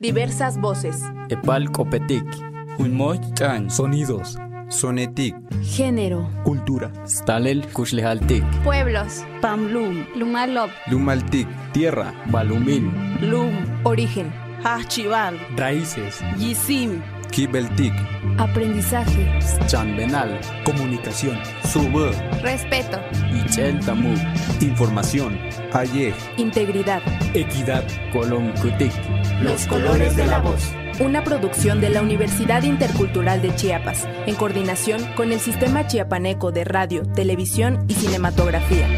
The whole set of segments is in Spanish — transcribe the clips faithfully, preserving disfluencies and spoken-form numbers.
Diversas voces. Epal Copetic. Unmochtan. Sonidos. Sonetic. Género. Cultura. Stalel Kushlehaltik. Pueblos. Pamlum. Lumalop. Lumaltic. Tierra. Balumil. Lum. Origen. Hachival. Raíces. Yisim. Kibeltic. Aprendizaje. Chanbenal. Comunicación. Sube. Respeto. Ichel Tamu. Información. Ayej. Integridad. Equidad. Colom Kutik. Los colores de la voz. Una producción de la Universidad Intercultural de Chiapas, en coordinación con el Sistema Chiapaneco de Radio, Televisión y Cinematografía.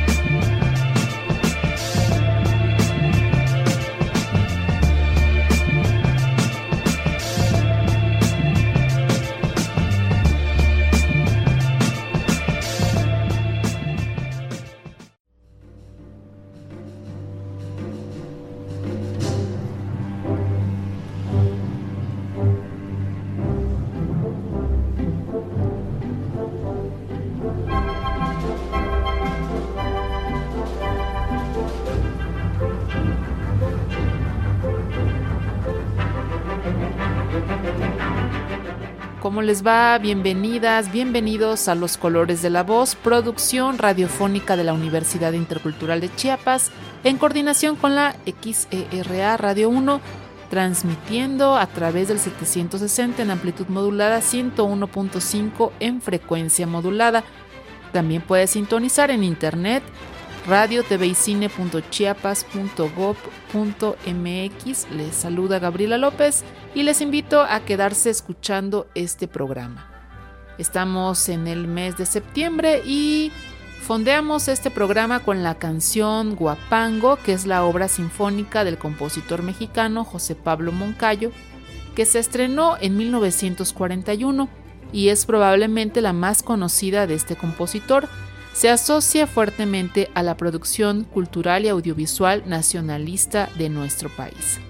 ¿Cómo les va? Bienvenidas, bienvenidos a Los Colores de la Voz, producción radiofónica de la Universidad Intercultural de Chiapas, en coordinación con la X E R A Radio uno, transmitiendo a través del setecientos sesenta en amplitud modulada, ciento uno punto cinco en frecuencia modulada. También puedes sintonizar en internet radio t v y cine punto chiapas punto gob punto m x. Les saluda Gabriela López y les invito a quedarse escuchando este programa. Estamos en el mes de septiembre y fondeamos este programa con la canción Guapango, que es la obra sinfónica del compositor mexicano José Pablo Moncayo, que se estrenó en mil novecientos cuarenta y uno y es probablemente la más conocida de este compositor. Se asocia fuertemente a la producción cultural y audiovisual nacionalista de nuestro país.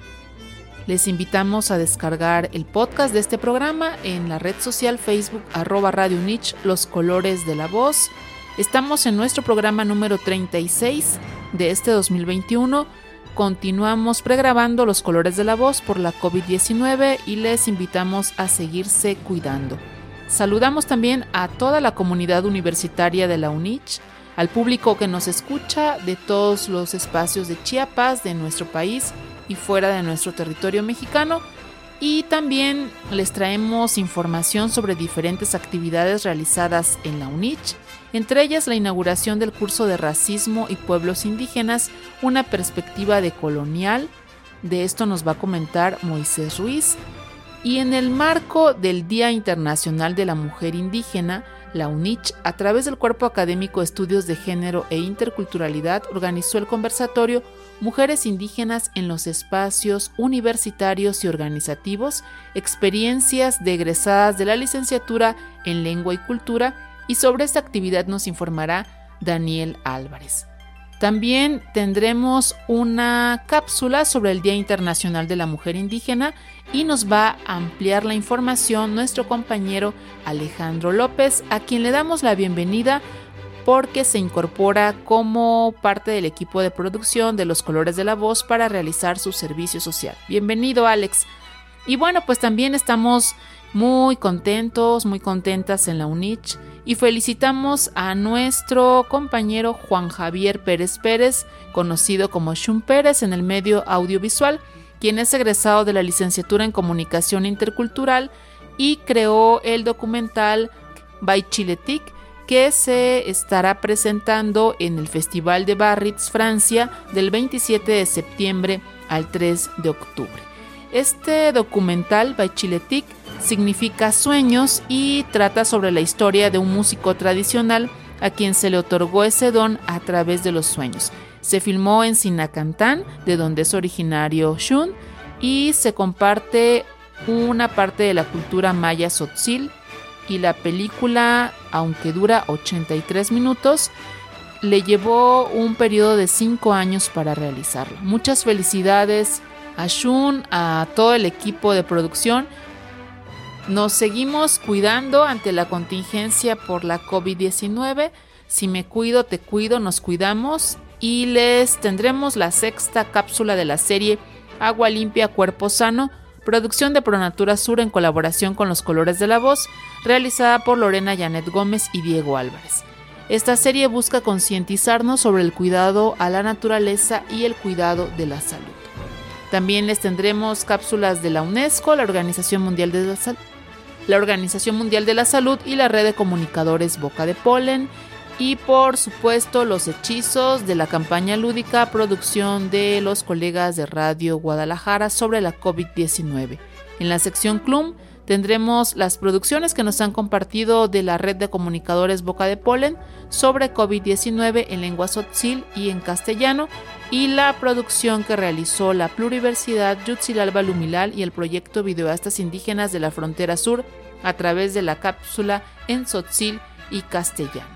Les invitamos a descargar el podcast de este programa en la red social Facebook arroba Radio Unich, Los Colores de la Voz. Estamos en nuestro programa número treinta y seis de este dos mil veintiuno. Continuamos pregrabando Los Colores de la Voz por la covid diecinueve y les invitamos a seguirse cuidando. Saludamos también a toda la comunidad universitaria de la UNICH, al público que nos escucha de todos los espacios de Chiapas, de nuestro país y fuera de nuestro territorio mexicano. Y también les traemos información sobre diferentes actividades realizadas en la UNICH, entre ellas la inauguración del curso de Racismo y Pueblos Indígenas, una perspectiva decolonial. De esto nos va a comentar Moisés Ruiz. Y en el marco del Día Internacional de la Mujer Indígena, la UNICH, a través del Cuerpo Académico de Estudios de Género e Interculturalidad, organizó el conversatorio Mujeres Indígenas en los Espacios Universitarios y Organizativos, experiencias de egresadas de la licenciatura en Lengua y Cultura, y sobre esta actividad nos informará Daniel Álvarez. También tendremos una cápsula sobre el Día Internacional de la Mujer Indígena y nos va a ampliar la información nuestro compañero Alejandro López, a quien le damos la bienvenida porque se incorpora como parte del equipo de producción de Los Colores de la Voz para realizar su servicio social. Bienvenido, Alex. Y bueno, pues también estamos muy contentos, muy contentas en la UNICH y felicitamos a nuestro compañero Juan Javier Pérez Pérez, conocido como Shun Pérez en el medio audiovisual, quien es egresado de la licenciatura en Comunicación Intercultural y creó el documental Baichiletic, que se estará presentando en el Festival de Biarritz, Francia, del veintisiete de septiembre al tres de octubre. Este documental, Baichiletic, significa sueños y trata sobre la historia de un músico tradicional a quien se le otorgó ese don a través de los sueños. Se filmó en Sinacantán, de donde es originario Shun, y se comparte una parte de la cultura maya tzotzil, y la película, aunque dura ochenta y tres minutos, le llevó un periodo de cinco años para realizarlo. Muchas felicidades a Shun, a todo el equipo de producción. Nos seguimos cuidando ante la contingencia por la covid diecinueve. Si me cuido, te cuido, nos cuidamos. Y les tendremos la sexta cápsula de la serie Agua Limpia, Cuerpo Sano, producción de Pronatura Sur en colaboración con Los Colores de la Voz, realizada por Lorena Janet Gómez y Diego Álvarez. Esta serie busca concientizarnos sobre el cuidado a la naturaleza y el cuidado de la salud. También les tendremos cápsulas de la UNESCO, la Organización Mundial de la Salud, la Organización Mundial de la Salud y la Red de Comunicadores Boca de Polen, y por supuesto los hechizos de la campaña lúdica, producción de los colegas de Radio Guadalajara sobre la COVID diecinueve. En la sección Clum tendremos las producciones que nos han compartido de la Red de Comunicadores Boca de Polen sobre COVID diecinueve en lengua tzotzil y en castellano, y la producción que realizó la Pluriversidad Yutzilalba Lumilal y el proyecto Videoastas Indígenas de la Frontera Sur a través de la cápsula en tzotzil y castellano.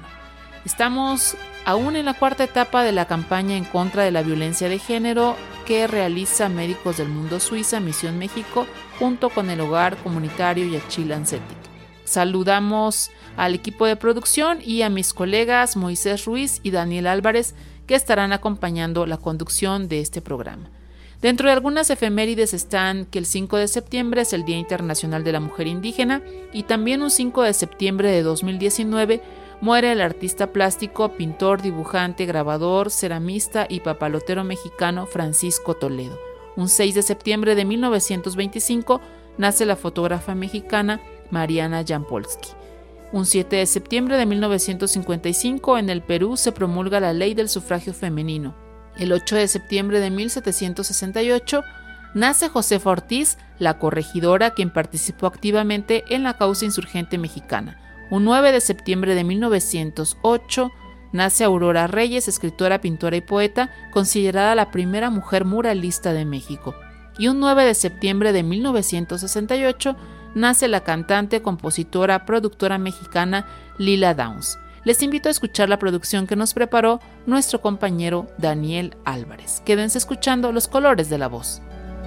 Estamos aún en la cuarta etapa de la campaña en contra de la violencia de género que realiza Médicos del Mundo Suiza, Misión México, junto con el Hogar Comunitario Yaxchil Ancetic. Saludamos al equipo de producción y a mis colegas Moisés Ruiz y Daniel Álvarez, que estarán acompañando la conducción de este programa. Dentro de algunas efemérides están que el cinco de septiembre es el Día Internacional de la Mujer Indígena, y también un cinco de septiembre de dos mil diecinueve muere el artista plástico, pintor, dibujante, grabador, ceramista y papalotero mexicano Francisco Toledo. Un seis de septiembre de mil novecientos veinticinco nace la fotógrafa mexicana Mariana Jampolsky. Un siete de septiembre de mil novecientos cincuenta y cinco en el Perú se promulga la Ley del Sufragio Femenino. El ocho de septiembre de mil setecientos sesenta y ocho nace Josefa Ortiz, la corregidora, quien participó activamente en la causa insurgente mexicana. Un nueve de septiembre de mil novecientos ocho nace Aurora Reyes, escritora, pintora y poeta, considerada la primera mujer muralista de México. Y un nueve de septiembre de mil novecientos sesenta y ocho nace la cantante, compositora, productora mexicana Lila Downs. Les invito a escuchar la producción que nos preparó nuestro compañero Daniel Álvarez. Quédense escuchando Los Colores de la Voz.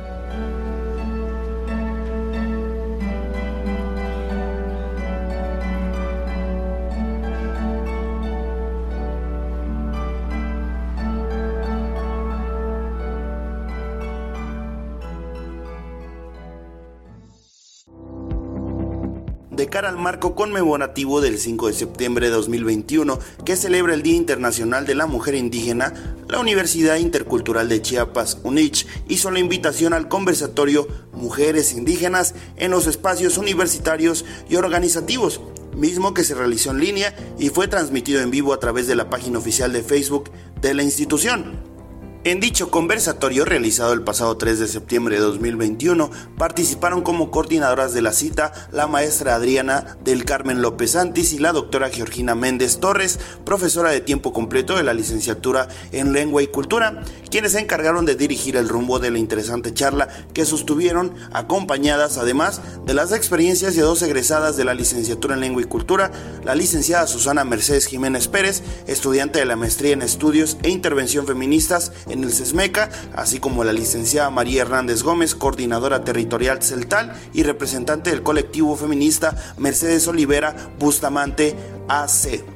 De cara al marco conmemorativo del cinco de septiembre de dos mil veintiuno, que celebra el Día Internacional de la Mujer Indígena, la Universidad Intercultural de Chiapas, U N I C H, hizo la invitación al conversatorio Mujeres Indígenas en los espacios universitarios y organizativos, mismo que se realizó en línea y fue transmitido en vivo a través de la página oficial de Facebook de la institución. En dicho conversatorio, realizado el pasado tres de septiembre de dos mil veintiuno, participaron como coordinadoras de la cita la maestra Adriana del Carmen López Santis y la doctora Georgina Méndez Torres, profesora de tiempo completo de la licenciatura en Lengua y Cultura, quienes se encargaron de dirigir el rumbo de la interesante charla que sostuvieron, acompañadas además de las experiencias de dos egresadas de la licenciatura en Lengua y Cultura, la licenciada Susana Mercedes Jiménez Pérez, estudiante de la maestría en Estudios e Intervención Feministas en el CESMECA, así como la licenciada María Hernández Gómez, coordinadora territorial CELTAL y representante del colectivo feminista Mercedes Olivera Bustamante A C.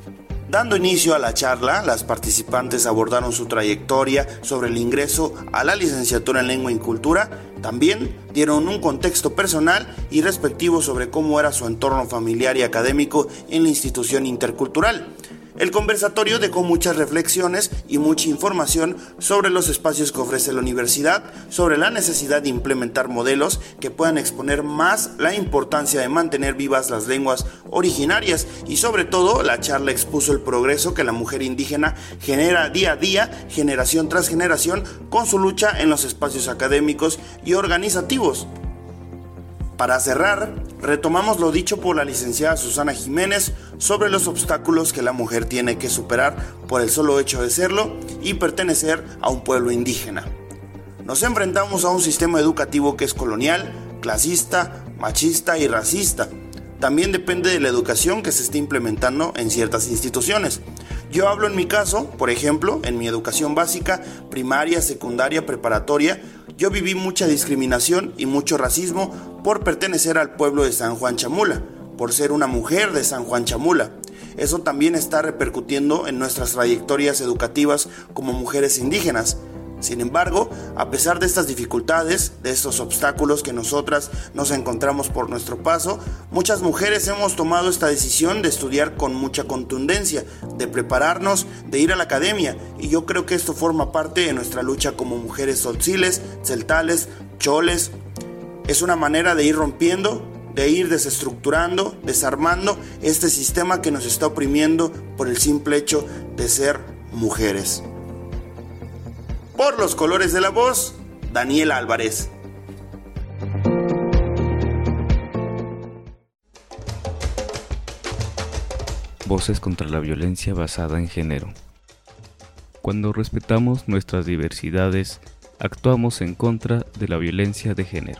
Dando inicio a la charla, las participantes abordaron su trayectoria sobre el ingreso a la licenciatura en Lengua y Cultura. También dieron un contexto personal y respectivo sobre cómo era su entorno familiar y académico en la institución intercultural. El conversatorio dejó muchas reflexiones y mucha información sobre los espacios que ofrece la universidad, sobre la necesidad de implementar modelos que puedan exponer más la importancia de mantener vivas las lenguas originarias, y sobre todo la charla expuso el progreso que la mujer indígena genera día a día, generación tras generación, con su lucha en los espacios académicos y organizativos. Para cerrar, retomamos lo dicho por la licenciada Susana Jiménez sobre los obstáculos que la mujer tiene que superar por el solo hecho de serlo y pertenecer a un pueblo indígena. Nos enfrentamos a un sistema educativo que es colonial, clasista, machista y racista. También depende de la educación que se esté implementando en ciertas instituciones. Yo hablo en mi caso, por ejemplo, en mi educación básica, primaria, secundaria, preparatoria, yo viví mucha discriminación y mucho racismo por pertenecer al pueblo de San Juan Chamula, por ser una mujer de San Juan Chamula. Eso también está repercutiendo en nuestras trayectorias educativas como mujeres indígenas. Sin embargo, a pesar de estas dificultades, de estos obstáculos que nosotras nos encontramos por nuestro paso, muchas mujeres hemos tomado esta decisión de estudiar con mucha contundencia, de prepararnos, de ir a la academia, y yo creo que esto forma parte de nuestra lucha como mujeres tzotziles, tzeltales, choles. Es una manera de ir rompiendo, de ir desestructurando, desarmando este sistema que nos está oprimiendo por el simple hecho de ser mujeres. Por los colores de la voz, Daniel Álvarez. Voces contra la violencia basada en género. Cuando respetamos nuestras diversidades, actuamos en contra de la violencia de género.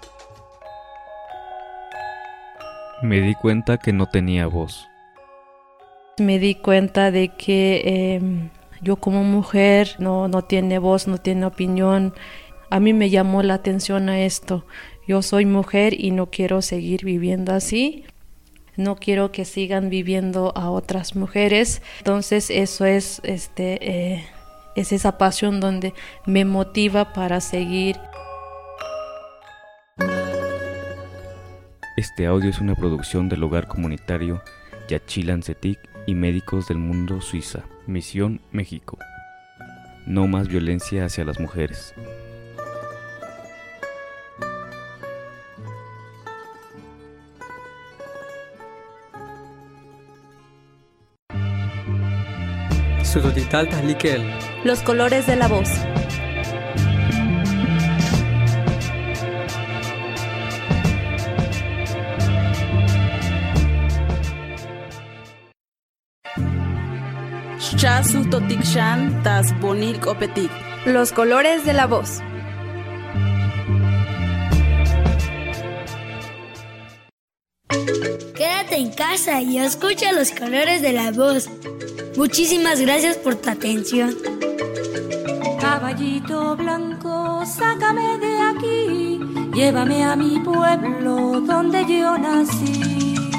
Me di cuenta que no tenía voz. Me di cuenta de que eh, yo como mujer no, no tiene voz, no tiene opinión. A mí me llamó la atención a esto. Yo soy mujer y no quiero seguir viviendo así. No quiero que sigan viviendo a otras mujeres. Entonces eso es, este, eh, es esa pasión donde me motiva para seguir. Este audio es una producción del Hogar Comunitario Yaxchilán Tzetik y Médicos del Mundo Suiza, Misión México. No más violencia hacia las mujeres. Los colores de la voz. Chasu totikshan tas bonil opetik. Los colores de la voz. Quédate en casa y escucha los colores de la voz. Muchísimas gracias por tu atención. Caballito blanco, sácame de aquí, llévame a mi pueblo donde yo nací.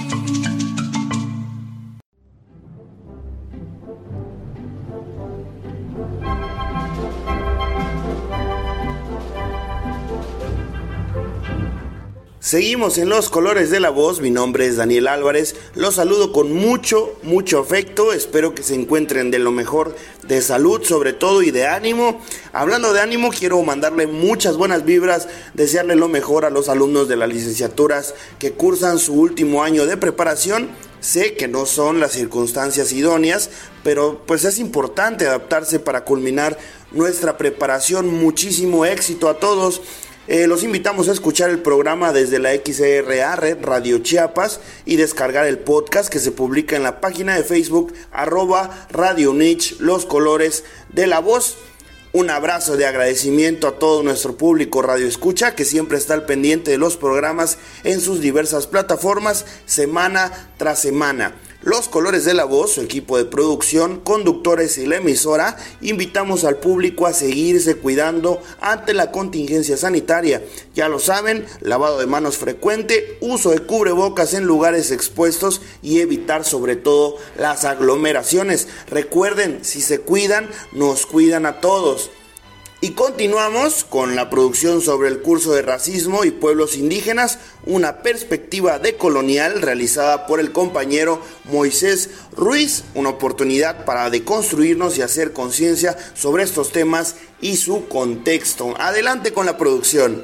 Seguimos en los colores de la voz. Mi nombre es Daniel Álvarez. Los saludo con mucho, mucho afecto. Espero que se encuentren de lo mejor de salud, sobre todo, y de ánimo. Hablando de ánimo, quiero mandarle muchas buenas vibras, desearle lo mejor a los alumnos de las licenciaturas que cursan su último año de preparación. Sé que no son las circunstancias idóneas, pero pues es importante adaptarse para culminar nuestra preparación. Muchísimo éxito a todos. Eh, los invitamos a escuchar el programa desde la X R A Red Radio Chiapas y descargar el podcast que se publica en la página de Facebook arroba Radio Unich, los colores de la voz. Un abrazo de agradecimiento a todo nuestro público Radio Escucha que siempre está al pendiente de los programas en sus diversas plataformas semana tras semana. Los colores de la voz, su equipo de producción, conductores y la emisora, invitamos al público a seguirse cuidando ante la contingencia sanitaria. Ya lo saben, lavado de manos frecuente, uso de cubrebocas en lugares expuestos y evitar sobre todo las aglomeraciones. Recuerden, si se cuidan, nos cuidan a todos. Y continuamos con la producción sobre el curso de racismo y pueblos indígenas, una perspectiva decolonial realizada por el compañero Moisés Ruiz, una oportunidad para deconstruirnos y hacer conciencia sobre estos temas y su contexto. Adelante con la producción.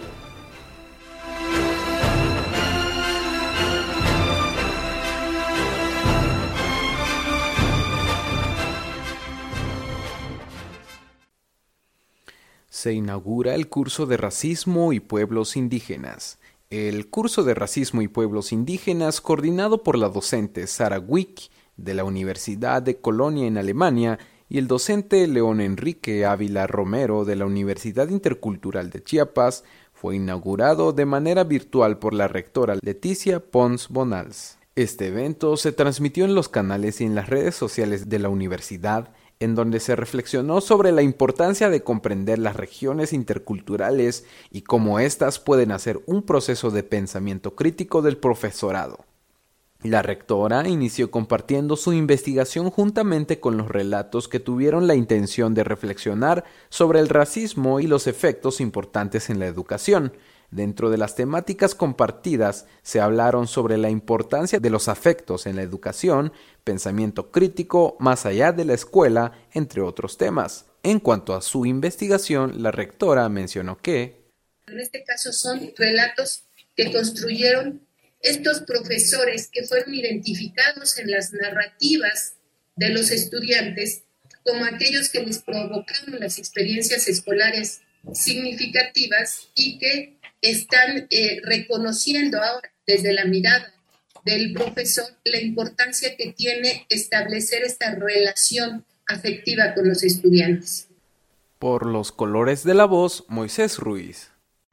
Se inaugura el curso de Racismo y Pueblos Indígenas. El curso de Racismo y Pueblos Indígenas, coordinado por la docente Sara Wick de la Universidad de Colonia en Alemania y el docente León Enrique Ávila Romero de la Universidad Intercultural de Chiapas, fue inaugurado de manera virtual por la rectora Leticia Pons Bonals. Este evento se transmitió en los canales y en las redes sociales de la universidad, en donde se reflexionó sobre la importancia de comprender las regiones interculturales y cómo éstas pueden hacer un proceso de pensamiento crítico del profesorado. La rectora inició compartiendo su investigación juntamente con los relatos que tuvieron la intención de reflexionar sobre el racismo y los efectos importantes en la educación. Dentro de las temáticas compartidas se hablaron sobre la importancia de los afectos en la educación, pensamiento crítico más allá de la escuela, entre otros temas. En cuanto a su investigación, la rectora mencionó que en este caso son relatos que construyeron estos profesores que fueron identificados en las narrativas de los estudiantes como aquellos que les provocaron las experiencias escolares significativas y que están eh, reconociendo ahora desde la mirada del profesor la importancia que tiene establecer esta relación afectiva con los estudiantes. Por los colores de la voz, Moisés Ruiz.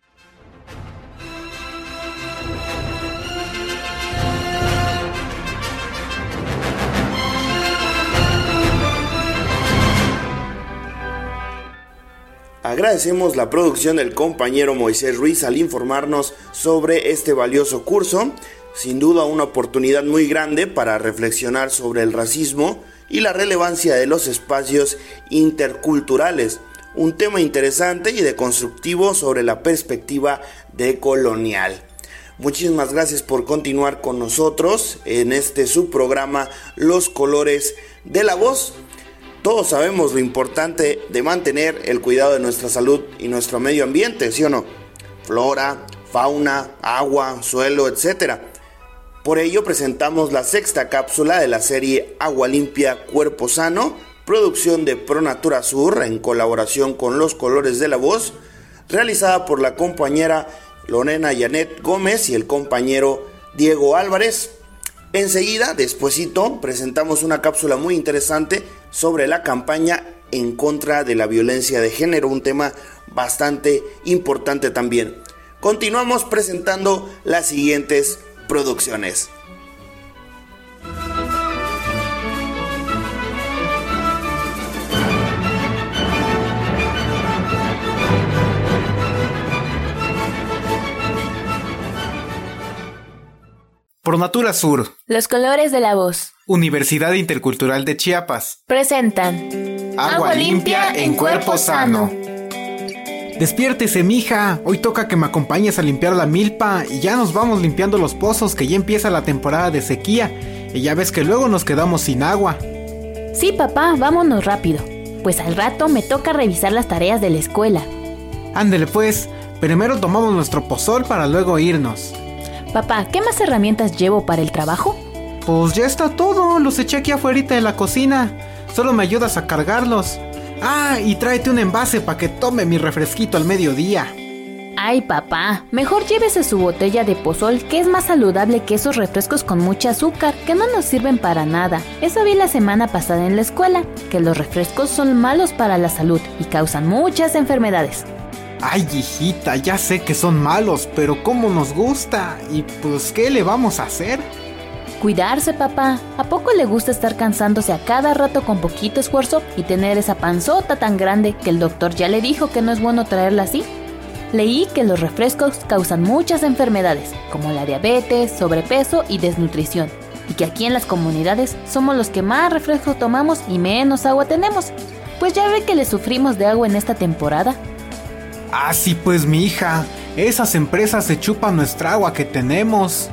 Agradecemos la producción del compañero Moisés Ruiz al informarnos sobre este valioso curso. Sin duda una oportunidad muy grande para reflexionar sobre el racismo y la relevancia de los espacios interculturales. Un tema interesante y deconstructivo sobre la perspectiva decolonial. Muchísimas gracias por continuar con nosotros en este subprograma Los Colores de la Voz. Todos sabemos lo importante de mantener el cuidado de nuestra salud y nuestro medio ambiente, ¿sí o no? Flora, fauna, agua, suelo, etcétera. Por ello presentamos la sexta cápsula de la serie Agua Limpia, Cuerpo Sano, producción de ProNatura Sur en colaboración con Los Colores de la Voz, realizada por la compañera Lorena Janet Gómez y el compañero Diego Álvarez. Enseguida, despuesito, presentamos una cápsula muy interesante sobre la campaña en contra de la violencia de género, un tema bastante importante también. Continuamos presentando las siguientes producciones. ProNatura Sur, Los Colores de la Voz, Universidad Intercultural de Chiapas, presentan Agua, Agua limpia en cuerpo sano. Despiértese, mija, hoy toca que me acompañes a limpiar la milpa y ya nos vamos limpiando los pozos, que ya empieza la temporada de sequía y ya ves que luego nos quedamos sin agua. Sí, papá, vámonos rápido, pues al rato me toca revisar las tareas de la escuela. Ándele pues, primero tomamos nuestro pozol para luego irnos. Papá, ¿qué más herramientas llevo para el trabajo? Pues ya está todo, los eché aquí afuera de la cocina. Solo me ayudas a cargarlos. Ah, y tráete un envase para que tome mi refresquito al mediodía. Ay, papá, mejor llévese su botella de pozol, que es más saludable que esos refrescos con mucha azúcar, que no nos sirven para nada. Eso vi la semana pasada en la escuela, que los refrescos son malos para la salud y causan muchas enfermedades. Ay, hijita, ya sé que son malos, pero cómo nos gusta. Y pues, ¿qué le vamos a hacer? Cuidarse, papá. ¿A poco le gusta estar cansándose a cada rato con poquito esfuerzo y tener esa panzota tan grande que el doctor ya le dijo que no es bueno traerla así? Leí que los refrescos causan muchas enfermedades, como la diabetes, sobrepeso y desnutrición, y que aquí en las comunidades somos los que más refresco tomamos y menos agua tenemos. Pues ya ve que le sufrimos de agua en esta temporada. Ah, sí, pues mi hija, esas empresas se chupan nuestra agua que tenemos.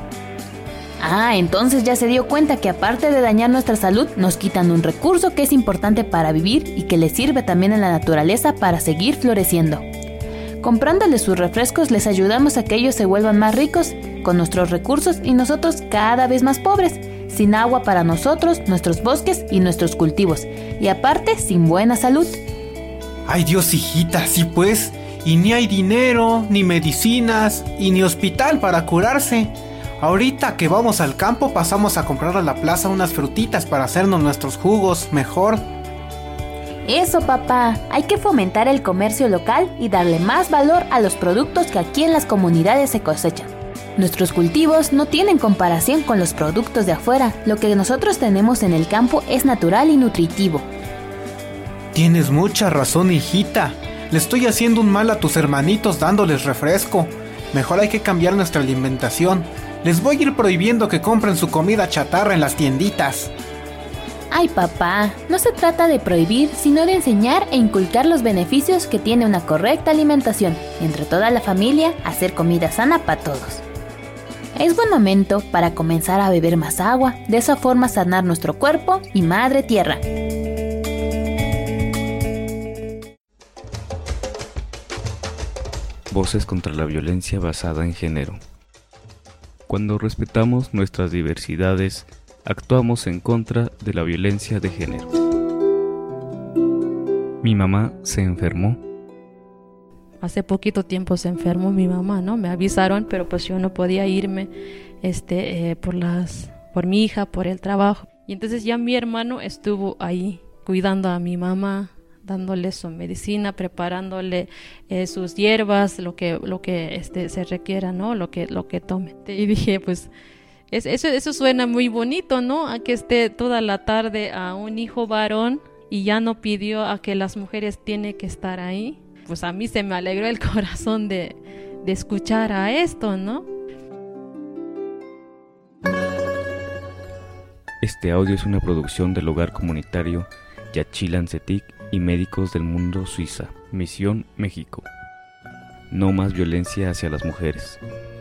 Ah, entonces ya se dio cuenta que aparte de dañar nuestra salud, nos quitan un recurso que es importante para vivir y que les sirve también a la naturaleza para seguir floreciendo. Comprándoles sus refrescos les ayudamos a que ellos se vuelvan más ricos con nuestros recursos y nosotros cada vez más pobres, sin agua para nosotros, nuestros bosques y nuestros cultivos, y aparte sin buena salud. Ay Dios, hijita, sí pues, y ni hay dinero, ni medicinas, y ni hospital para curarse. Ahorita que vamos al campo pasamos a comprar a la plaza unas frutitas para hacernos nuestros jugos mejor. Eso, papá, hay que fomentar el comercio local y darle más valor a los productos que aquí en las comunidades se cosechan. Nuestros cultivos no tienen comparación con los productos de afuera. Lo que nosotros tenemos en el campo es natural y nutritivo. Tienes mucha razón, hijita. Le estoy haciendo un mal a tus hermanitos dándoles refresco. Mejor hay que cambiar nuestra alimentación. Les voy a ir prohibiendo que compren su comida chatarra en las tienditas. Ay, papá, no se trata de prohibir, sino de enseñar e inculcar los beneficios que tiene una correcta alimentación y entre toda la familia hacer comida sana para todos. Es buen momento para comenzar a beber más agua, de esa forma sanar nuestro cuerpo y madre tierra. Voces contra la violencia basada en género. Cuando respetamos nuestras diversidades, actuamos en contra de la violencia de género. Mi mamá se enfermó. Hace poquito tiempo se enfermó mi mamá, ¿no? Me avisaron, pero pues yo no podía irme este, eh, por, las, por mi hija, por el trabajo. Y entonces ya mi hermano estuvo ahí cuidando a mi mamá, dándole su medicina, preparándole eh, sus hierbas, lo que, lo que este, se requiera, ¿no? Lo que, lo que tome. Y dije, pues, es, eso, eso suena muy bonito, ¿no? A que esté toda la tarde a un hijo varón y ya no pidió a que las mujeres tienen que estar ahí. Pues a mí se me alegró el corazón de, de escuchar a esto, ¿no? Este audio es una producción del Hogar Comunitario Yaxchilancetic y Médicos del Mundo Suiza, Misión México. No más violencia hacia las mujeres.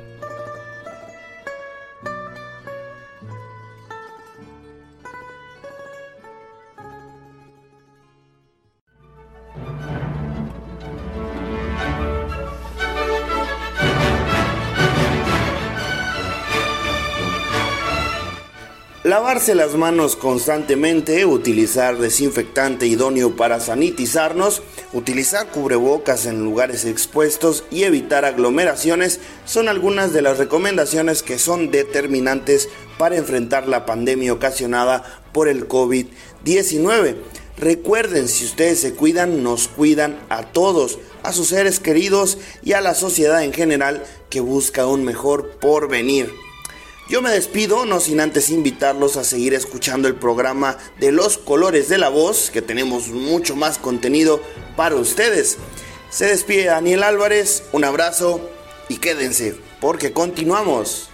Lavarse las manos constantemente, utilizar desinfectante idóneo para sanitizarnos, utilizar cubrebocas en lugares expuestos y evitar aglomeraciones son algunas de las recomendaciones que son determinantes para enfrentar la pandemia ocasionada por el COVID diecinueve. Recuerden, si ustedes se cuidan, nos cuidan a todos, a sus seres queridos y a la sociedad en general que busca un mejor porvenir. Yo me despido, no sin antes invitarlos a seguir escuchando el programa de Los Colores de la Voz, que tenemos mucho más contenido para ustedes. Se despide Daniel Álvarez, un abrazo y quédense, porque continuamos.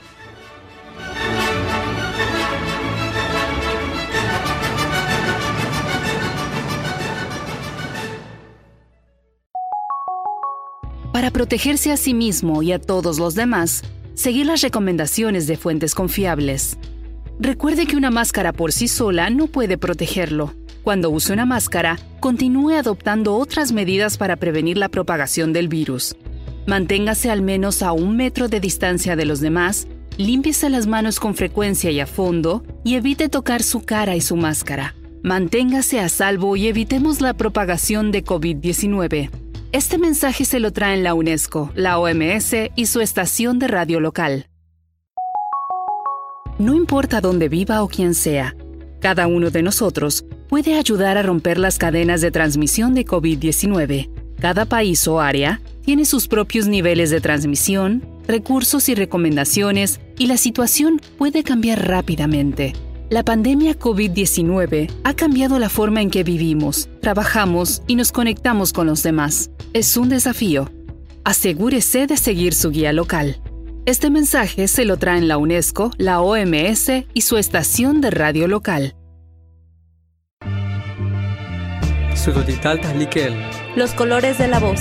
Para protegerse a sí mismo y a todos los demás, seguir las recomendaciones de fuentes confiables. Recuerde que una máscara por sí sola no puede protegerlo. Cuando use una máscara, continúe adoptando otras medidas para prevenir la propagación del virus. Manténgase al menos a un metro de distancia de los demás, límpiese las manos con frecuencia y a fondo, y evite tocar su cara y su máscara. Manténgase a salvo y evitemos la propagación de COVID diecinueve. Este mensaje se lo traen la UNESCO, la O M S y su estación de radio local. No importa dónde viva o quién sea, cada uno de nosotros puede ayudar a romper las cadenas de transmisión de COVID diecinueve. Cada país o área tiene sus propios niveles de transmisión, recursos y recomendaciones, y la situación puede cambiar rápidamente. La pandemia COVID diecinueve ha cambiado la forma en que vivimos, trabajamos y nos conectamos con los demás. Es un desafío. Asegúrese de seguir su guía local. Este mensaje se lo traen la UNESCO, la O M S y su estación de radio local. Los colores de la voz.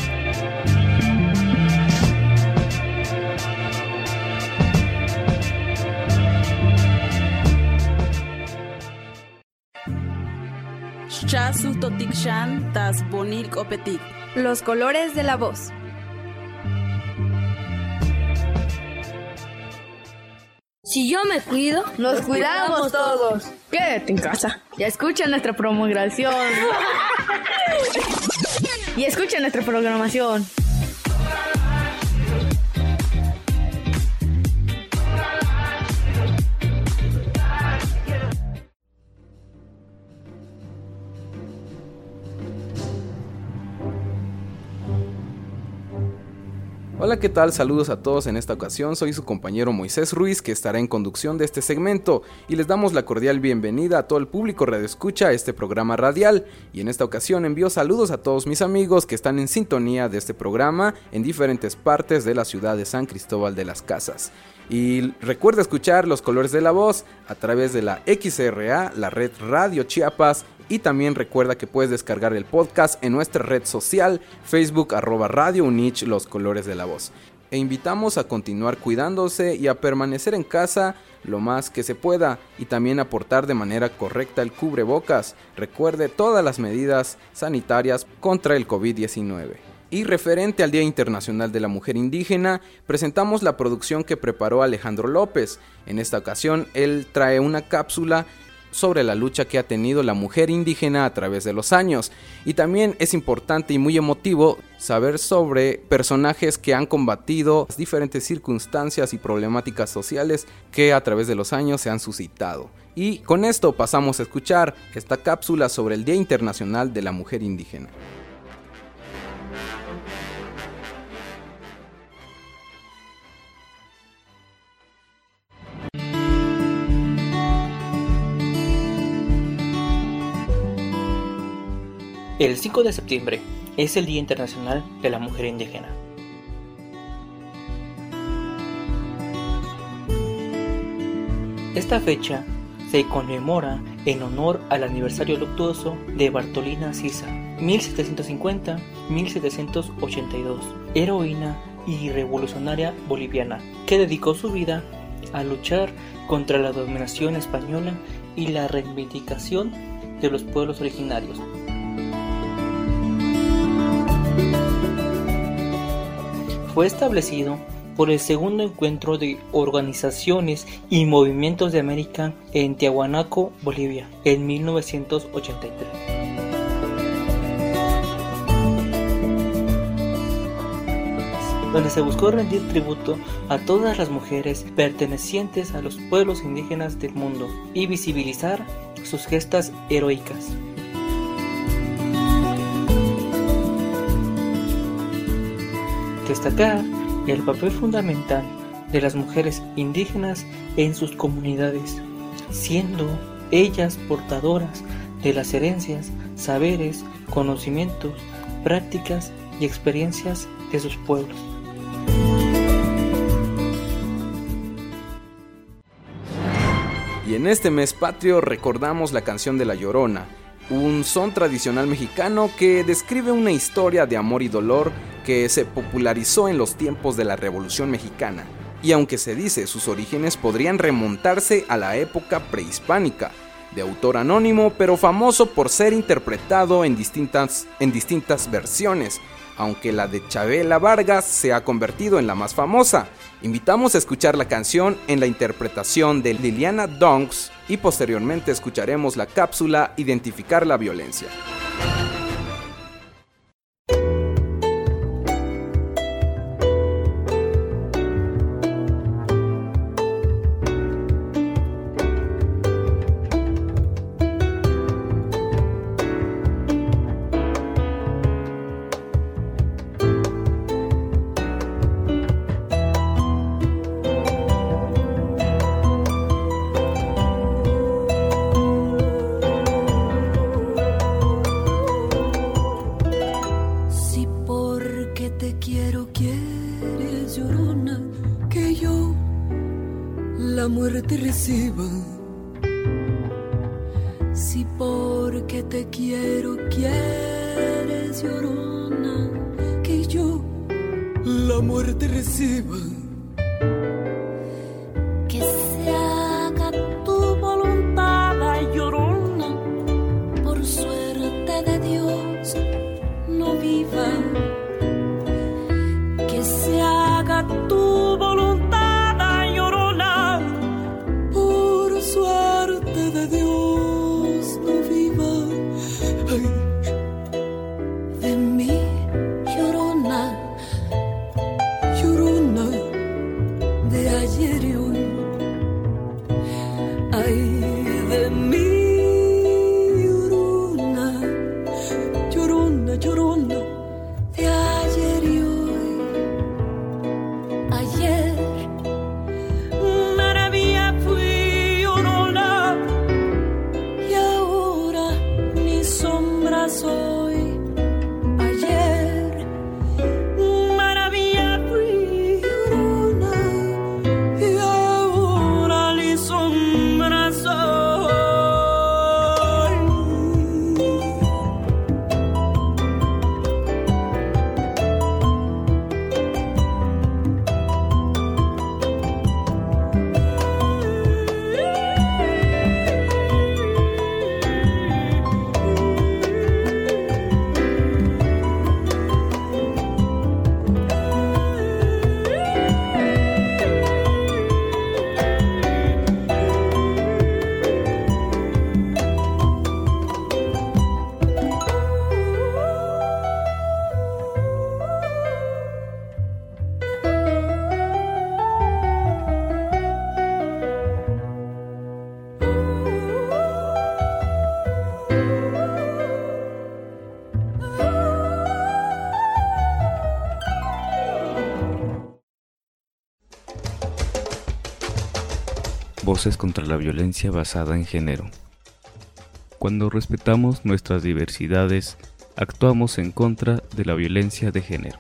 Los colores de la voz. Si yo me cuido, nos cuidamos todos. Quédate en casa. Ya escucha nuestra programación. Y escucha nuestra programación. Hola, ¿qué tal? Saludos a todos en esta ocasión, soy su compañero Moisés Ruiz, que estará en conducción de este segmento, y les damos la cordial bienvenida a todo el público radioescucha a este programa radial, y en esta ocasión envío saludos a todos mis amigos que están en sintonía de este programa en diferentes partes de la ciudad de San Cristóbal de las Casas. Y recuerda escuchar Los Colores de la Voz a través de la X R A, la red Radio Chiapas, y también recuerda que puedes descargar el podcast en nuestra red social, Facebook, arroba Radio Unich, Los Colores de la Voz. E invitamos a continuar cuidándose y a permanecer en casa lo más que se pueda y también a portar de manera correcta el cubrebocas. Recuerde todas las medidas sanitarias contra el covid diecinueve. Y referente al Día Internacional de la Mujer Indígena, presentamos la producción que preparó Alejandro López. En esta ocasión, él trae una cápsula sobre la lucha que ha tenido la mujer indígena a través de los años. Y también es importante y muy emotivo saber sobre personajes que han combatido diferentes circunstancias y problemáticas sociales que a través de los años se han suscitado. Y con esto pasamos a escuchar esta cápsula sobre el Día Internacional de la Mujer Indígena. El cinco de septiembre es el Día Internacional de la Mujer Indígena. Esta fecha se conmemora en honor al aniversario luctuoso de Bartolina Sisa, mil setecientos cincuenta a mil setecientos ochenta y dos, heroína y revolucionaria boliviana, que dedicó su vida a luchar contra la dominación española y la reivindicación de los pueblos originarios. Fue establecido por el segundo encuentro de organizaciones y movimientos de América en Tiahuanaco, Bolivia, en mil novecientos ochenta y tres. Donde se buscó rendir tributo a todas las mujeres pertenecientes a los pueblos indígenas del mundo y visibilizar sus gestas heroicas. Destacar el papel fundamental de las mujeres indígenas en sus comunidades, siendo ellas portadoras de las herencias, saberes, conocimientos, prácticas y experiencias de sus pueblos. Y en este mes patrio recordamos la canción de La Llorona, un son tradicional mexicano que describe una historia de amor y dolor que se popularizó en los tiempos de la Revolución Mexicana, y aunque se dice sus orígenes podrían remontarse a la época prehispánica, de autor anónimo pero famoso por ser interpretado en distintas, en distintas versiones, aunque la de Chabela Vargas se ha convertido en la más famosa. Invitamos a escuchar la canción en la interpretación de Liliana Donks y posteriormente escucharemos la cápsula Identificar la Violencia. la muerte reciba. Si porque te quiero quieres, llorona, que yo la muerte reciba. Que se haga tu voluntad, ay, llorona, por suerte de Dios no viva. Que se haga tu voluntad, ay, llorona, por suerte de Dios no viva. Ay, de mí, llorona, llorona de ayer y hoy. Ay, de mí, llorona, llorona, llorona de ayer y hoy. Voces contra la violencia basada en género. Cuando respetamos nuestras diversidades, actuamos en contra de la violencia de género.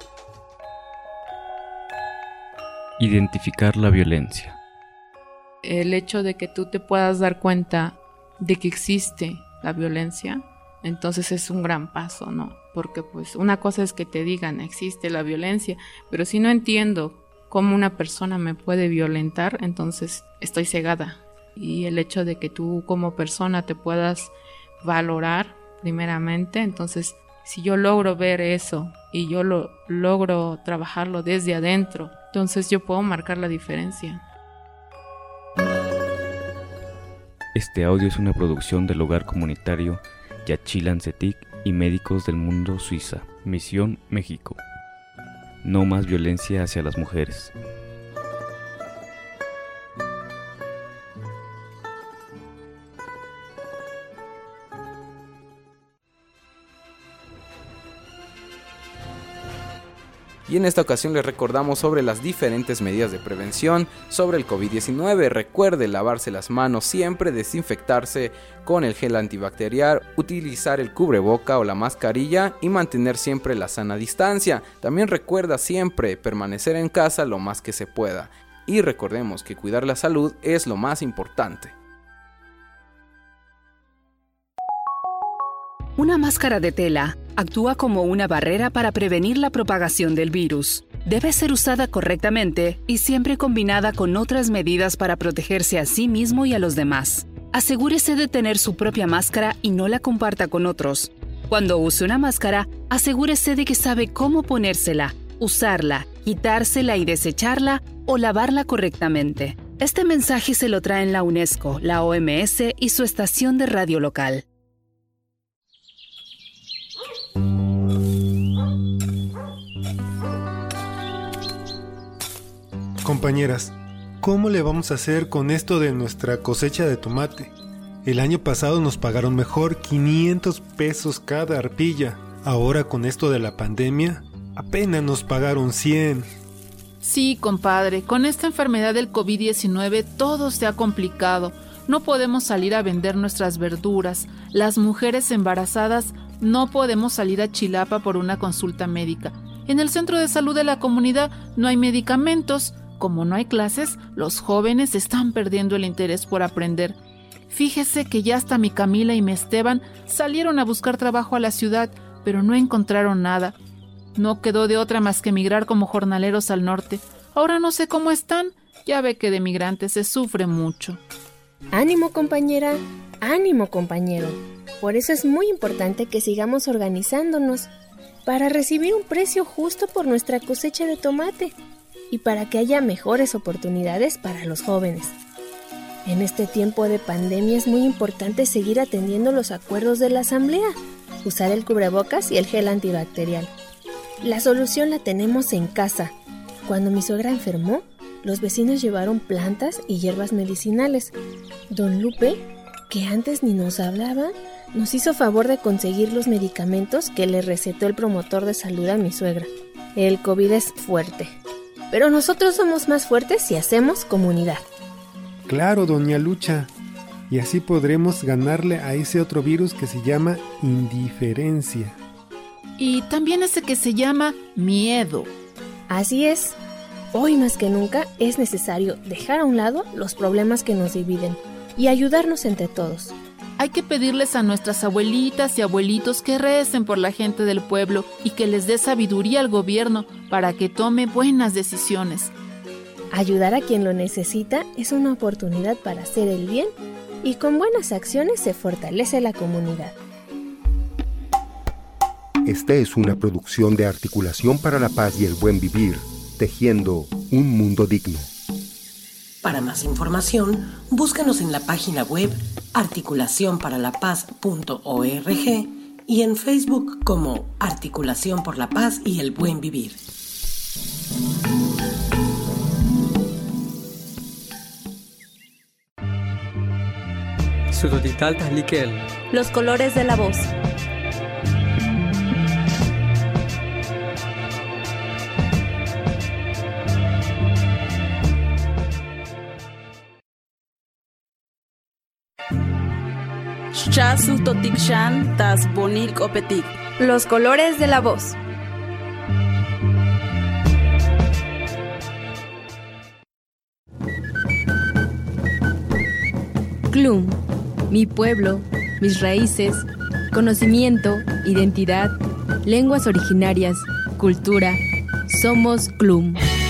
Identificar la violencia. El hecho de que tú te puedas dar cuenta de que existe la violencia, entonces es un gran paso, ¿no? Porque pues una cosa es que te digan existe la violencia, pero si no entiendo cómo una persona me puede violentar, entonces estoy cegada. Y el hecho de que tú como persona te puedas valorar primeramente, entonces si yo logro ver eso y yo lo logro trabajarlo desde adentro, entonces yo puedo marcar la diferencia. Este audio es una producción del Hogar Comunitario Yaxchilán Cetic y Médicos del Mundo Suiza, Misión México. No más violencia hacia las mujeres. Y en esta ocasión les recordamos sobre las diferentes medidas de prevención sobre el covid diecinueve. Recuerde lavarse las manos siempre, desinfectarse con el gel antibacterial, utilizar el cubreboca o la mascarilla y mantener siempre la sana distancia. También recuerda siempre permanecer en casa lo más que se pueda. Y recordemos que cuidar la salud es lo más importante. Una máscara de tela actúa como una barrera para prevenir la propagación del virus. Debe ser usada correctamente y siempre combinada con otras medidas para protegerse a sí mismo y a los demás. Asegúrese de tener su propia máscara y no la comparta con otros. Cuando use una máscara, asegúrese de que sabe cómo ponérsela, usarla, quitársela y desecharla o lavarla correctamente. Este mensaje se lo traen la UNESCO, la O M S y su estación de radio local. Compañeras, ¿cómo le vamos a hacer con esto de nuestra cosecha de tomate? El año pasado nos pagaron mejor quinientos pesos cada arpilla. Ahora con esto de la pandemia, apenas nos pagaron cien. Sí, compadre, con esta enfermedad del covid diecinueve todo se ha complicado. No podemos salir a vender nuestras verduras. Las mujeres embarazadas no podemos salir a Chilapa por una consulta médica. En el centro de salud de la comunidad no hay medicamentos. Como no hay clases, los jóvenes están perdiendo el interés por aprender. Fíjese que ya hasta mi Camila y mi Esteban salieron a buscar trabajo a la ciudad, pero no encontraron nada. No quedó de otra más que emigrar como jornaleros al norte. Ahora no sé cómo están. Ya ve que de migrantes se sufre mucho. Ánimo, compañera. Ánimo, compañero. Por eso es muy importante que sigamos organizándonos para recibir un precio justo por nuestra cosecha de tomate y para que haya mejores oportunidades para los jóvenes. En este tiempo de pandemia es muy importante seguir atendiendo los acuerdos de la asamblea, usar el cubrebocas y el gel antibacterial. La solución la tenemos en casa. Cuando mi suegra enfermó, los vecinos llevaron plantas y hierbas medicinales. Don Lupe, que antes ni nos hablaba, nos hizo favor de conseguir los medicamentos que le recetó el promotor de salud a mi suegra. El COVID es fuerte, pero nosotros somos más fuertes si hacemos comunidad. Claro, doña Lucha, y así podremos ganarle a ese otro virus que se llama indiferencia. Y también ese que se llama miedo. Así es. Hoy más que nunca es necesario dejar a un lado los problemas que nos dividen y ayudarnos entre todos. Hay que pedirles a nuestras abuelitas y abuelitos que recen por la gente del pueblo y que les dé sabiduría al gobierno para que tome buenas decisiones. Ayudar a quien lo necesita es una oportunidad para hacer el bien y con buenas acciones se fortalece la comunidad. Esta es una producción de Articulación para la Paz y el Buen Vivir, tejiendo un mundo digno. Para más información, búscanos en la página web articulación para la paz punto org y en Facebook como Articulación por la Paz y el Buen Vivir. Los colores de la voz. Chasu totikshan tas bonil kopetik. Los colores de la voz. Clum, mi pueblo, mis raíces, conocimiento, identidad, lenguas originarias, cultura. Somos Clum.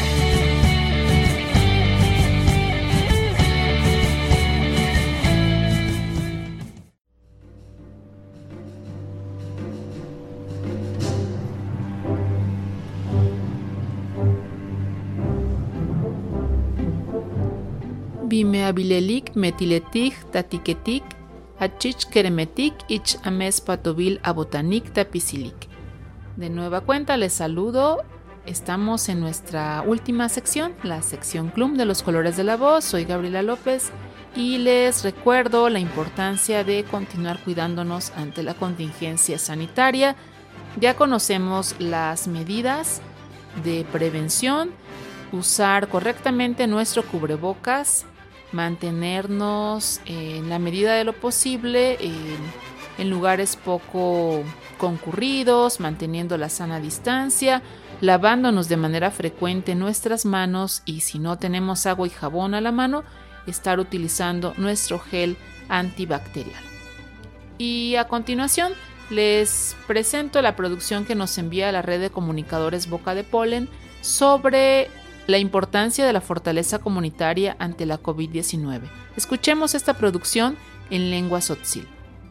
Bimeabilelik metiletik tatiketik achich keremetik ich ames patobil abotanik tapisilik. De nueva cuenta les saludo. Estamos en nuestra última sección, la sección Clum de los colores de la voz. Soy Gabriela López y les recuerdo la importancia de continuar cuidándonos ante la contingencia sanitaria. Ya conocemos las medidas de prevención, usar correctamente nuestro cubrebocas, mantenernos en la medida de lo posible en, en lugares poco concurridos, manteniendo la sana distancia, lavándonos de manera frecuente nuestras manos y si no tenemos agua y jabón a la mano, estar utilizando nuestro gel antibacterial. Y a continuación les presento la producción que nos envía la red de comunicadores Boca de Polen sobre la importancia de la fortaleza comunitaria ante la covid diecinueve. Escuchemos esta producción en lengua tzotzil.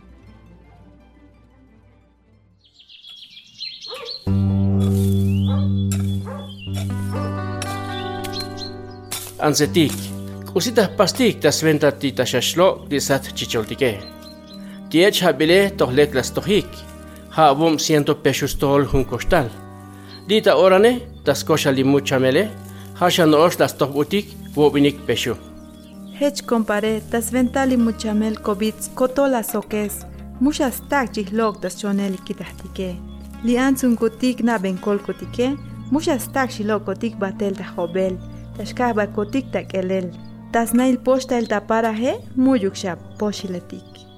Ansetik, usitas pastik tas ventati tashashlo disat chicholtike. Tiech habile tohlek las tohik, habum ciento pesos tol hun costal. Dita orane, tas kosha limuchamele, hashan os las tohbutik, wobinik pesho. Hech compare, tas ventali muchamel covid kotola sokes, muchas tak chihlok tas chonel kitahtike. Liansun kotik na benkol kotike, muchas tak shilok kotik batel ta hobel. Tashkaba kotik tak elel. Tas nail posta el taparaje, muyuksha poshiletik.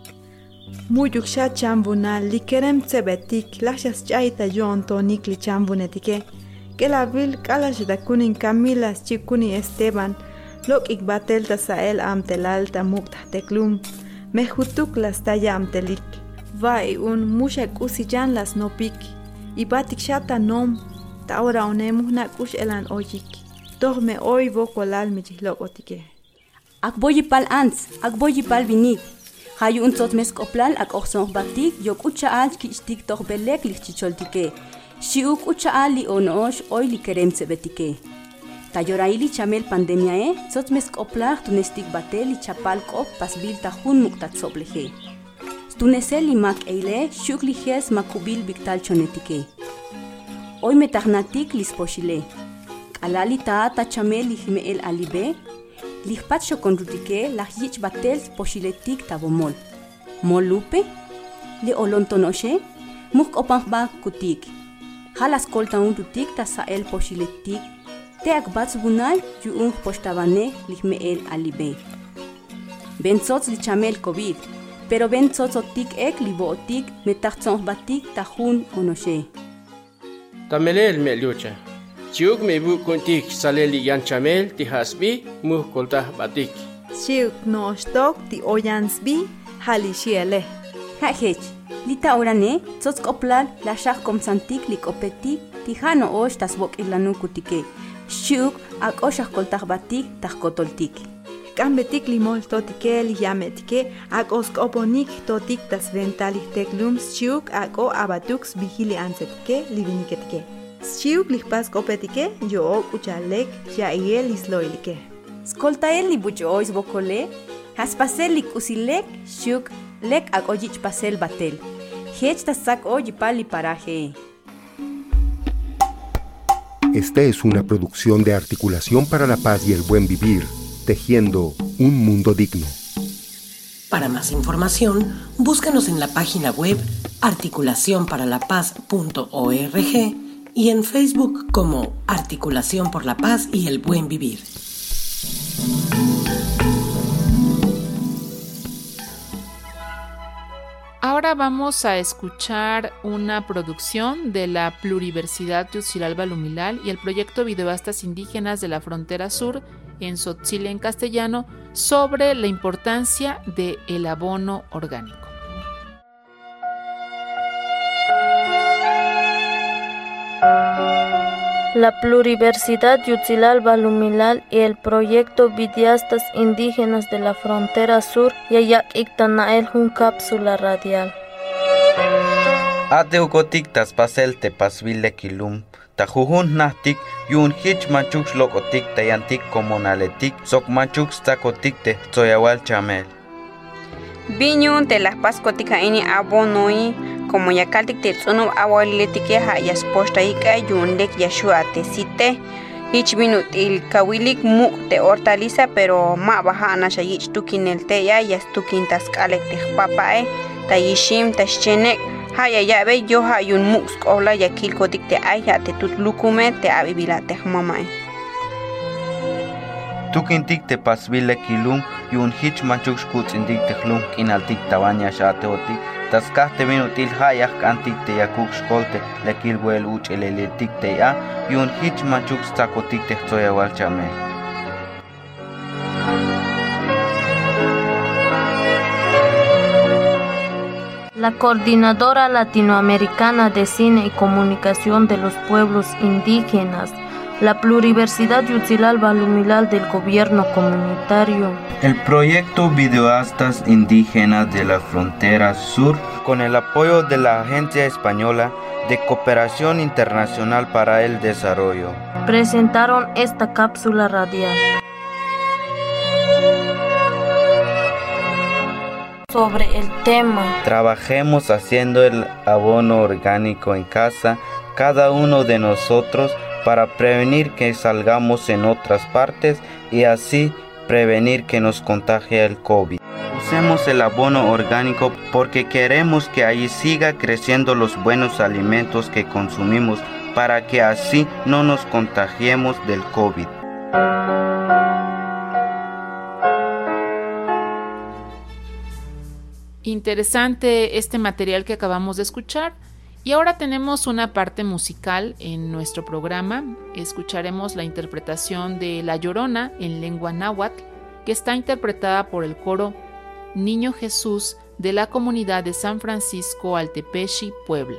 Muyuksha chambuna likerem tsebetik, lashas chaita yon tonik li chambunetike. Que la vil kalash da kunin Camilas chikuni Esteban, lok ik batel ta sael amtelal ta mukta teklum. Mehutuk las taya amtelik. Vai un mushak usijan las nopik. Ibatik shata nom, ta ora onemuh na kush elan ojik. Doch me hoy vokolal mi chihlokotike. Ak boyipal ants, ak boyipal vinik. Hayu un tot meskoplal ak oxon batik, yok ucha al kichtik doch belek lich chicholtike. Shiuk ucha al li onosh oy li kerem tsebetike. Tayoraili chamel pandemia e, tot meskoplal tunestik batel li chapal kop pasbil tahun muktat sobleje. Tunesel li mak eile, shuk li hes makubil biktal chonetike. Oy metagnatik lisposhile. Alali ta ta chamel lihme el alibe, lihpat shokonrutike la hich batel poshiletik tabomol. Molupe, li olontonoshe, muk opangba kutik. Halas kolta un rutik ta sael poshiletik, te akbats bunal ju un postabane lihme el alibe. Benzots li chamel covid, pero benzots otik ek li bootik metachzon batik tahun onoshe. Tamele el meliucha. Chiuk me bu kontik saleli yan chamel ti hasbi mu kolta batik. Chiuk no stok ti oyansbi halishiele. Ha hech, lita orane, tsots koplal la shak komsantik lik opetik ti hano osh tas bok ilanu kutike. Chiuk ak oshak kolta batik tak kotoltik. Kambetik limol totike li yametike ak oskoponik totik tas ventalik teklums chiuk ak o abatux vigili ansetike li viniketike. Chiuk lihpas kopetike, yo uchalek, ya iel isloilike. Skoltael li bucho ois bokole, haspasel li kusilek, chiuk lek ak ojich pasel batel. Hech tasak ojipal li paraje. Esta es una producción de Articulación para la Paz y el Buen Vivir, tejiendo un mundo digno. Para más información, búscanos en la página web articulación para la paz punto org y en Facebook como Articulación por la Paz y el Buen Vivir. ahora vamos a escuchar una producción de la Pluriversidad Yutzilal Lumilal y el proyecto Videoastas Indígenas de la Frontera Sur en Tzotzil en castellano sobre la importancia del abono orgánico. La Pluriversidad Yutzilal Lumilal y el proyecto Videoastas Indígenas de la Frontera Sur yayak iktanael un cápsula radial. Adeugotik tas paselte pasville kilum, tajujun nahtik, yun hich manchux lokotik tayantik comunaletik, sok manchux takotik te tzoyawal chamel. Biñun te las pascotica ini abonoi, como ya caltic te tsuno awaliletike ha yas posta ika yun lek yashua te site. Ich minut il kawilik mu te hortaliza, pero ma baja anasha yich tukin el te ya yas tukin taskalek te papae, tayishim tashchenek, ha ya ya ve yo ha yun mux kola ya kilkotik te ay ya te tut lukume te abibila te mamae. Tukintik te pasville kilum, yun hich manchux kutzindik te hlum kinaltik tabaña shateotik, taskahte minutil hayak antik te yakuk shkolte, lekil wel uch eleletik te ya, yun hich manchux takotik te tzoyawal chamel. La Coordinadora Latinoamericana de Cine y Comunicación de los Pueblos Indígenas, la Pluriversidad Yutzilal Lumilal del Gobierno Comunitario, el proyecto Videoastas Indígenas de la Frontera Sur, con el apoyo de la Agencia Española de Cooperación Internacional para el Desarrollo, presentaron esta cápsula radial sobre el tema Trabajemos haciendo el abono orgánico en casa, cada uno de nosotros, para prevenir que salgamos en otras partes y así prevenir que nos contagie el COVID. Usemos el abono orgánico porque queremos que ahí siga creciendo los buenos alimentos que consumimos para que así no nos contagiemos del COVID. Interesante este material que acabamos de escuchar. Y ahora tenemos una parte musical en nuestro programa. Escucharemos la interpretación de La Llorona en lengua náhuatl, que está interpretada por el coro Niño Jesús de la comunidad de San Francisco Altepeshi, Puebla.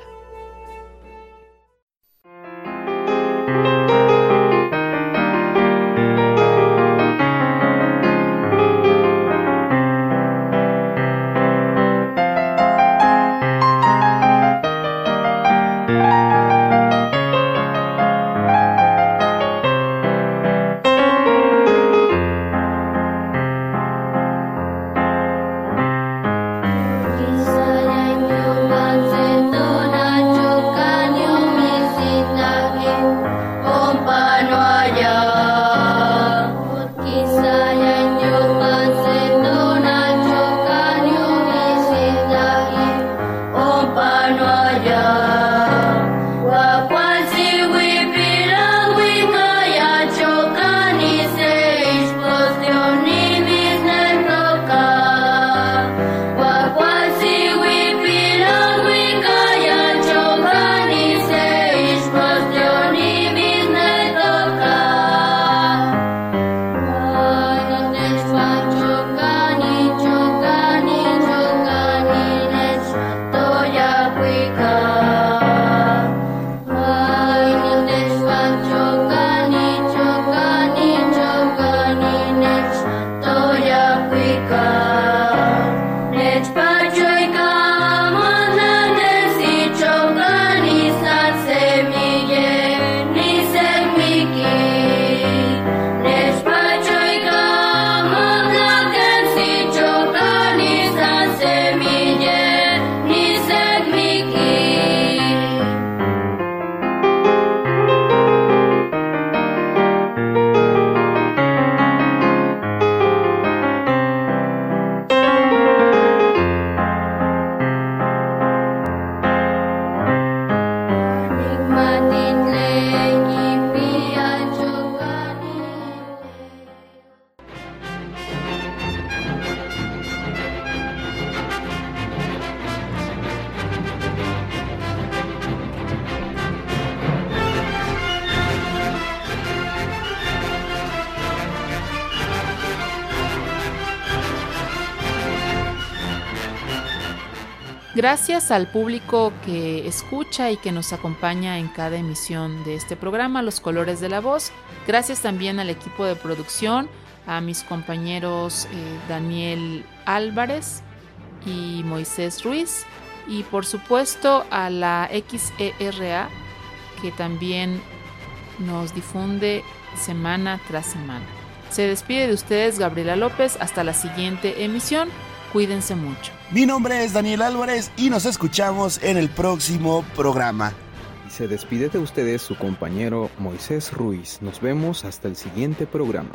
Gracias al público que escucha y que nos acompaña en cada emisión de este programa, Los Colores de la Voz. Gracias también al equipo de producción, a mis compañeros eh, Daniel Álvarez y Moisés Ruiz, y por supuesto a la X E R A, que también nos difunde semana tras semana. Se despide de ustedes Gabriela López, hasta la siguiente emisión. Cuídense mucho. Mi nombre es Daniel Álvarez y nos escuchamos en el próximo programa. Y se despide de ustedes su compañero Moisés Ruiz. Nos vemos hasta el siguiente programa.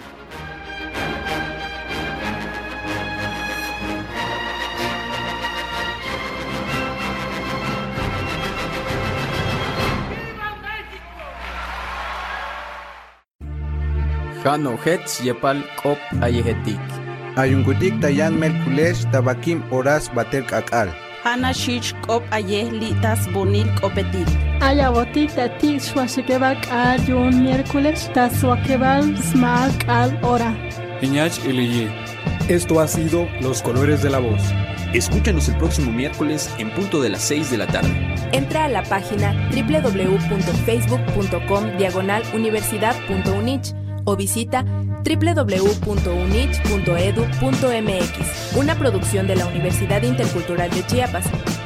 Jano Hetz Yepal Kop Ayehetik. Ayungutik tayan Merkules tabakim horas bater kakal. Hana Shich Kop Ayeh Litas Bonil Kopetit. Ayabotik tatik Swashikebal Ayun miércoles Taswakebal Smaak al hora. Iñach Iliye. Esto ha sido Los Colores de la Voz. Escúchanos el próximo miércoles en punto de las seis de la tarde. Entra a la página doble u doble u doble u punto facebook punto com diagonal universidad punto unich o visita doble u doble u doble u punto unich punto edu punto m x, una producción de la Universidad Intercultural de Chiapas.